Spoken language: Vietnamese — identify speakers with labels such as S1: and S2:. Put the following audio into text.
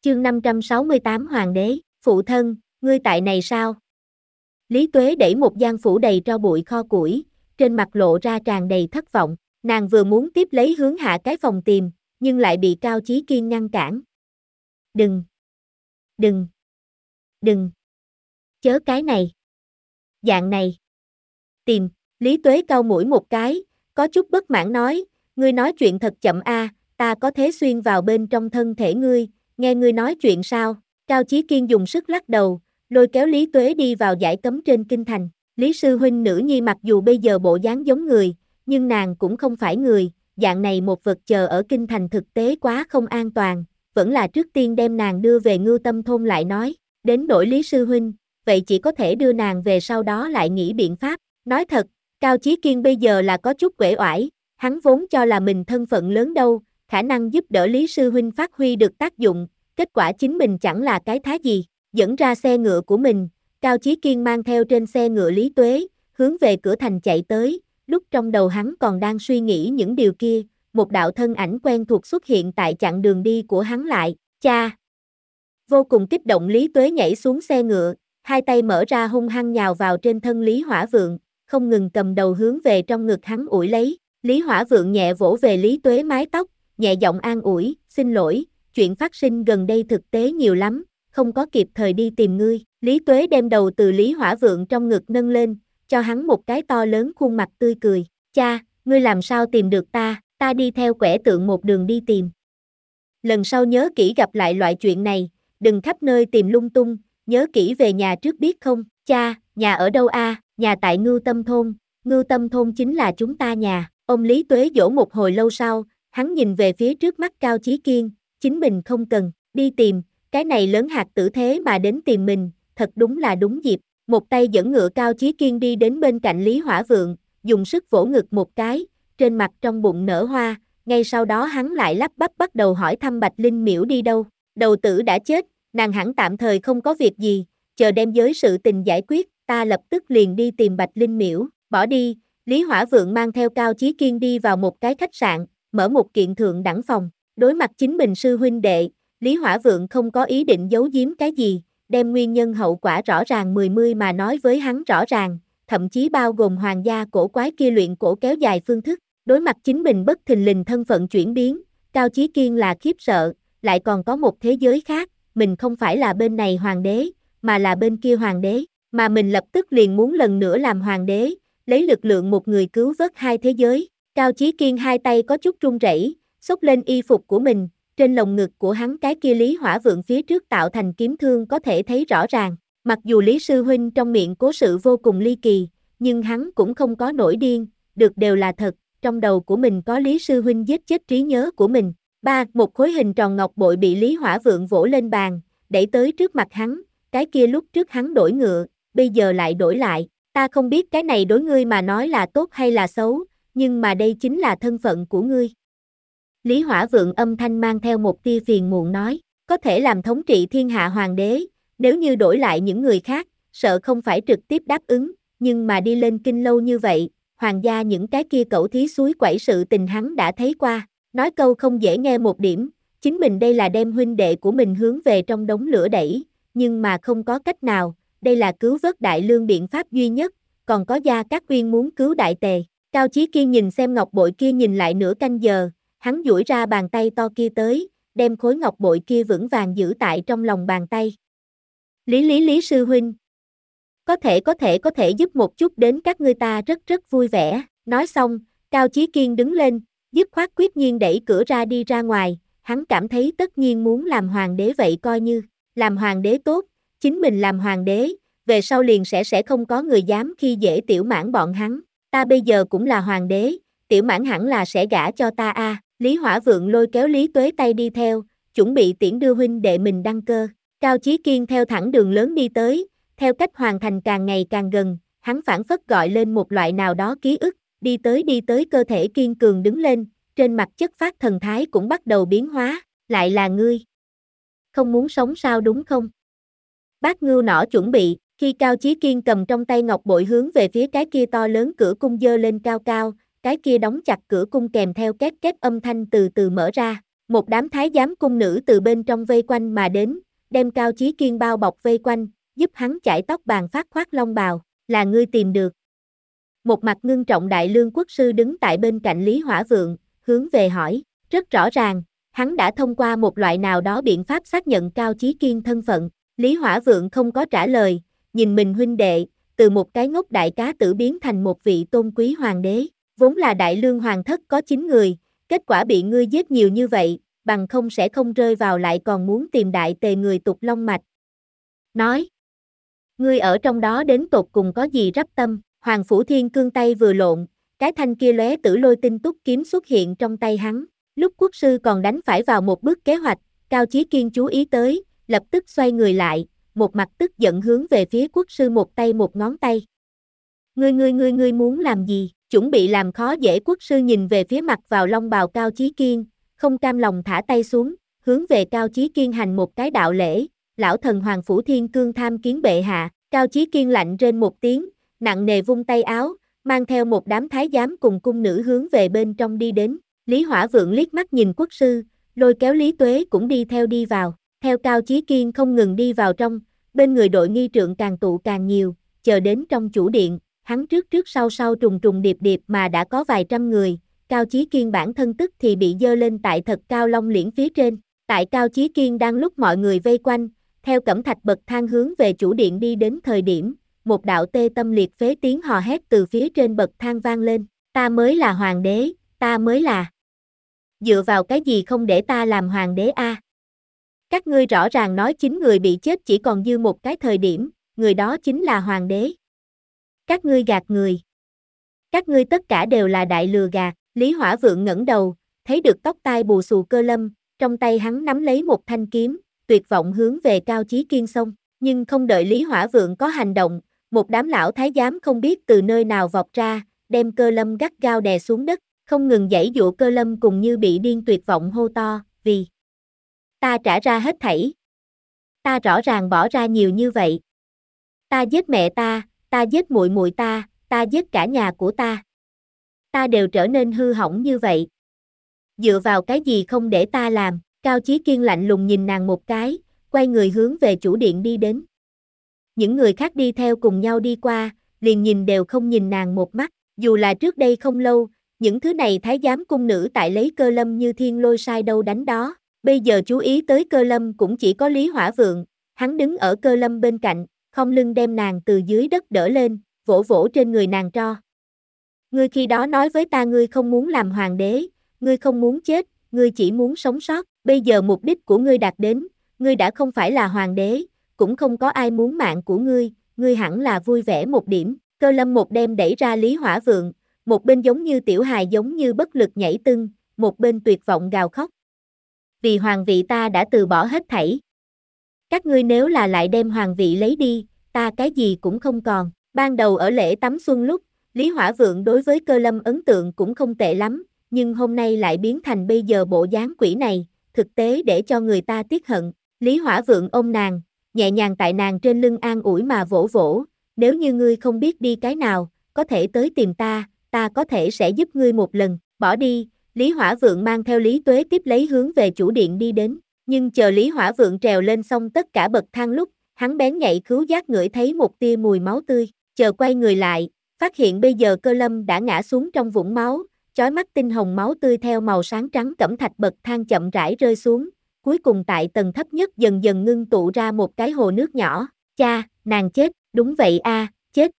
S1: Chương 568 Hoàng đế, phụ thân, ngươi tại này sao? Lý Tuế đẩy một gian phủ đầy tro bụi kho củi, trên mặt lộ ra tràn đầy thất vọng, nàng vừa muốn tiếp lấy hướng hạ cái phòng tìm, nhưng lại bị Cao Chí Kiên ngăn cản. Đừng! Đừng! Đừng! Chớ cái này! Dạng này! Tìm! Lý Tuế cau mũi một cái, có chút bất mãn nói, ngươi nói chuyện thật chậm a, ta có thế xuyên vào bên trong thân thể ngươi, nghe ngươi nói chuyện sao? Cao Chí Kiên dùng sức lắc đầu, lôi kéo Lý Tuế đi vào dải cấm trên kinh thành. Lý sư huynh nữ nhi mặc dù bây giờ bộ dáng giống người, nhưng nàng cũng không phải người, dạng này một vật chờ ở kinh thành thực tế quá không an toàn, vẫn là trước tiên đem nàng đưa về Ngưu Tâm thôn lại nói, đến nỗi Lý sư huynh, vậy chỉ có thể đưa nàng về sau đó lại nghĩ biện pháp. Nói thật, Cao Chí Kiên bây giờ là có chút uể oải, hắn vốn cho là mình thân phận lớn đâu, khả năng giúp đỡ Lý sư huynh phát huy được tác dụng, kết quả chính mình chẳng là cái thá gì. Dẫn ra xe ngựa của mình, Cao Chí Kiên mang theo trên xe ngựa Lý Tuế, hướng về cửa thành chạy tới, lúc trong đầu hắn còn đang suy nghĩ những điều kia, một đạo thân ảnh quen thuộc xuất hiện tại chặng đường đi của hắn lại, cha. Vô cùng kích động Lý Tuế nhảy xuống xe ngựa, hai tay mở ra hung hăng nhào vào trên thân Lý Hỏa Vượng, không ngừng cầm đầu hướng về trong ngực hắn ủi lấy, Lý Hỏa Vượng nhẹ vỗ về Lý Tuế mái tóc, nhẹ giọng an ủi, xin lỗi, chuyện phát sinh gần đây thực tế nhiều lắm, không có kịp thời đi tìm ngươi. Lý Tuế đem đầu từ Lý Hỏa Vượng trong ngực nâng lên, cho hắn một cái to lớn khuôn mặt tươi cười. Cha, ngươi làm sao tìm được ta đi theo quẻ tượng một đường đi tìm. Lần sau nhớ kỹ gặp lại loại chuyện này, đừng khắp nơi tìm lung tung, nhớ kỹ về nhà trước biết không. Cha, nhà ở đâu a? Nhà tại Ngưu Tâm thôn chính là chúng ta nhà. Ông Lý Tuế dỗ một hồi lâu sau, hắn nhìn về phía trước mắt Cao Chí Kiên, chính mình không cần đi tìm, cái này lớn hạt tử thế mà đến tìm mình, thật đúng là đúng dịp. Một tay dẫn ngựa Cao Chí Kiên đi đến bên cạnh Lý Hỏa Vượng, dùng sức vỗ ngực một cái, trên mặt trong bụng nở hoa, ngay sau đó hắn lại lắp bắp bắt đầu hỏi thăm Bạch Linh Miễu đi đâu. Đầu tử đã chết, nàng hẳn tạm thời không có việc gì, chờ đem giới sự tình giải quyết, ta lập tức liền đi tìm Bạch Linh Miễu. Bỏ đi, Lý Hỏa Vượng mang theo Cao Chí Kiên đi vào một cái khách sạn, mở một kiện thượng đẳng phòng. Đối mặt chính mình sư huynh đệ, Lý Hỏa Vượng không có ý định giấu giếm cái gì, đem nguyên nhân hậu quả rõ ràng mười mà nói với hắn rõ ràng, thậm chí bao gồm hoàng gia cổ quái kia luyện cổ kéo dài phương thức. Đối mặt chính mình bất thình lình thân phận chuyển biến, Cao Chí Kiên là khiếp sợ, lại còn có một thế giới khác, mình không phải là bên này hoàng đế, mà là bên kia hoàng đế, mà mình lập tức liền muốn lần nữa làm hoàng đế, lấy lực lượng một người cứu vớt hai thế giới. Cao Chí Kiên hai tay có chút run rẩy, xốc lên y phục của mình, trên lồng ngực của hắn cái kia Lý Hỏa Vượng phía trước tạo thành kiếm thương có thể thấy rõ ràng. Mặc dù Lý sư huynh trong miệng cố sự vô cùng ly kỳ, nhưng hắn cũng không có nổi điên, được đều là thật, trong đầu của mình có Lý sư huynh giết chết trí nhớ của mình. Một khối hình tròn ngọc bội bị Lý Hỏa Vượng vỗ lên bàn, đẩy tới trước mặt hắn, cái kia lúc trước hắn đổi ngựa, bây giờ lại đổi lại, ta không biết cái này đối ngươi mà nói là tốt hay là xấu, nhưng mà đây chính là thân phận của ngươi. Lý Hỏa Vượng âm thanh mang theo một tia phiền muộn nói, có thể làm thống trị thiên hạ hoàng đế, nếu như đổi lại những người khác, sợ không phải trực tiếp đáp ứng, nhưng mà đi lên kinh lâu như vậy, hoàng gia những cái kia cẩu thí suối quẩy sự tình hắn đã thấy qua, nói câu không dễ nghe một điểm, chính mình đây là đem huynh đệ của mình hướng về trong đống lửa đẩy, nhưng mà không có cách nào, đây là cứu vớt đại lương biện pháp duy nhất, còn có Gia Cát Uyên muốn cứu đại tề. Cao Chí Kiên nhìn xem ngọc bội kia nhìn lại nửa canh giờ, hắn duỗi ra bàn tay to kia tới, đem khối ngọc bội kia vững vàng giữ tại trong lòng bàn tay. Lý sư huynh. Có thể giúp một chút đến các ngươi ta rất vui vẻ. Nói xong, Cao Chí Kiên đứng lên, dứt khoát quyết nhiên đẩy cửa ra đi ra ngoài, hắn cảm thấy tất nhiên muốn làm hoàng đế vậy coi như, làm hoàng đế tốt, chính mình làm hoàng đế, về sau liền sẽ không có người dám khi dễ tiểu mãn bọn hắn, ta bây giờ cũng là hoàng đế, tiểu mãn hẳn là sẽ gả cho ta a. Lý Hỏa Vượng lôi kéo Lý Tuế tay đi theo, chuẩn bị tiễn đưa huynh đệ mình đăng cơ. Cao Chí Kiên theo thẳng đường lớn đi tới, theo cách hoàn thành càng ngày càng gần, hắn phảng phất gọi lên một loại nào đó ký ức, đi tới cơ thể kiên cường đứng lên, trên mặt chất phát thần thái cũng bắt đầu biến hóa, lại là ngươi. Không muốn sống sao đúng không? Bác Ngưu nỏ chuẩn bị, khi Cao Chí Kiên cầm trong tay ngọc bội hướng về phía cái kia to lớn cửa cung giơ lên cao cao, cái kia đóng chặt cửa cung kèm theo két két âm thanh từ từ mở ra, Một đám thái giám cung nữ từ bên trong vây quanh mà đến, đem Cao Chí Kiên bao bọc vây quanh, giúp hắn chải tóc bàn phát khoác long bào, là ngươi tìm được. Một mặt ngưng trọng Đại Lương quốc sư đứng tại bên cạnh Lý Hỏa Vượng, hướng về hỏi, rất rõ ràng, hắn đã thông qua một loại nào đó biện pháp xác nhận Cao Chí Kiên thân phận. Lý Hỏa Vượng không có trả lời, nhìn mình huynh đệ, từ một cái ngốc đại cá tử biến thành một vị tôn quý hoàng đế, vốn là Đại Lương hoàng thất có 9 người, kết quả bị ngươi giết nhiều như vậy, bằng không sẽ không rơi vào lại còn muốn tìm Đại Tề người tục long mạch. Nói, ngươi ở trong đó đến tột cùng có gì rắp tâm? Hoàng Phủ Thiên Cương tay vừa lộn, cái thanh kia lóe tử lôi tinh túc kiếm xuất hiện trong tay hắn. Lúc quốc sư còn đánh phải vào một bước kế hoạch, Cao Chí Kiên chú ý tới, lập tức xoay người lại, một mặt tức giận hướng về phía quốc sư một tay một ngón tay. Ngươi muốn làm gì? Chuẩn bị làm khó dễ quốc sư nhìn về phía mặt vào long bào Cao Chí Kiên, không cam lòng thả tay xuống, hướng về Cao Chí Kiên hành một cái đạo lễ, lão thần Hoàng Phủ Thiên Cương tham kiến bệ hạ. Cao Chí Kiên lạnh rên một tiếng, nặng nề vung tay áo, mang theo một đám thái giám cùng cung nữ hướng về bên trong đi đến. Lý Hỏa Vượng liếc mắt nhìn quốc sư, lôi kéo Lý Tuế cũng đi theo đi vào. Theo Cao Chí Kiên không ngừng đi vào trong, bên người đội nghi trượng càng tụ càng nhiều, chờ đến trong chủ điện, hắn trước trước sau sau trùng trùng điệp điệp mà đã có vài trăm người. Cao Chí Kiên bản thân tức thì bị dơ lên tại thật cao long liễn phía trên. Tại Cao Chí Kiên đang lúc mọi người vây quanh, theo cẩm thạch bậc thang hướng về chủ điện đi đến thời điểm, một đạo tê tâm liệt phế tiếng hò hét từ phía trên bậc thang vang lên, ta mới là hoàng đế, ta mới là. Dựa vào cái gì không để ta làm hoàng đế a? Các ngươi rõ ràng nói 9 người bị chết chỉ còn dư một cái thời điểm, người đó chính là hoàng đế. Các ngươi gạt người. Các ngươi tất cả đều là đại lừa gạt. Lý Hỏa Vượng ngẩng đầu, thấy được tóc tai bù xù Cơ Lâm, trong tay hắn nắm lấy một thanh kiếm, tuyệt vọng hướng về Cao Chí Kiên xông. Nhưng không đợi Lý Hỏa Vượng có hành động, một đám lão thái giám không biết từ nơi nào vọt ra, đem Cơ Lâm gắt gao đè xuống đất, không ngừng giãy giụa. Cơ Lâm cùng như bị điên tuyệt vọng hô to, vì ta trả ra hết thảy. Ta rõ ràng bỏ ra nhiều như vậy. Ta giết mẹ ta giết muội muội ta giết cả nhà của ta. Ta đều trở nên hư hỏng như vậy. Dựa vào cái gì không để ta làm? Cao Chí Kiên lạnh lùng nhìn nàng một cái, quay người hướng về chủ điện đi đến. Những người khác đi theo cùng nhau đi qua, liền nhìn đều không nhìn nàng một mắt, dù là trước đây không lâu, những thứ này thái giám cung nữ tại lấy Cơ Lâm như thiên lôi sai đâu đánh đó, bây giờ chú ý tới Cơ Lâm cũng chỉ có Lý Hỏa Vượng, hắn đứng ở Cơ Lâm bên cạnh, khom lưng đem nàng từ dưới đất đỡ lên, vỗ vỗ trên người nàng tro. Ngươi khi đó nói với ta ngươi không muốn làm hoàng đế, ngươi không muốn chết, ngươi chỉ muốn sống sót, bây giờ mục đích của ngươi đạt đến, ngươi đã không phải là hoàng đế, cũng không có ai muốn mạng của ngươi hẳn là vui vẻ một điểm. Cơ Lâm một đem đẩy ra Lý Hỏa Vượng, một bên giống như tiểu hài giống như bất lực nhảy tưng, một bên tuyệt vọng gào khóc. Vì hoàng vị ta đã từ bỏ hết thảy. Các ngươi nếu là lại đem hoàng vị lấy đi, ta cái gì cũng không còn. Ban đầu ở lễ tắm xuân lúc, Lý Hỏa Vượng đối với Cơ Lâm ấn tượng cũng không tệ lắm, nhưng hôm nay lại biến thành bây giờ bộ dáng quỷ này, thực tế để cho người ta tiếc hận. Lý Hỏa Vượng ôm nàng, nhẹ nhàng tại nàng trên lưng an ủi mà vỗ vỗ, nếu như ngươi không biết đi cái nào, có thể tới tìm ta có thể sẽ giúp ngươi một lần, bỏ đi. Lý Hỏa Vượng mang theo Lý Tuế tiếp lấy hướng về chủ điện đi đến, nhưng chờ Lý Hỏa Vượng trèo lên xong tất cả bậc thang lúc, hắn bén nhạy khứu giác ngửi thấy một tia mùi máu tươi, chờ quay người lại, phát hiện bây giờ Cơ Lâm đã ngã xuống trong vũng máu, chói mắt tinh hồng máu tươi theo màu sáng trắng cẩm thạch bậc thang chậm rãi rơi xuống, cuối cùng tại tầng thấp nhất dần dần ngưng tụ ra một cái hồ nước nhỏ. Cha, nàng chết, đúng vậy a,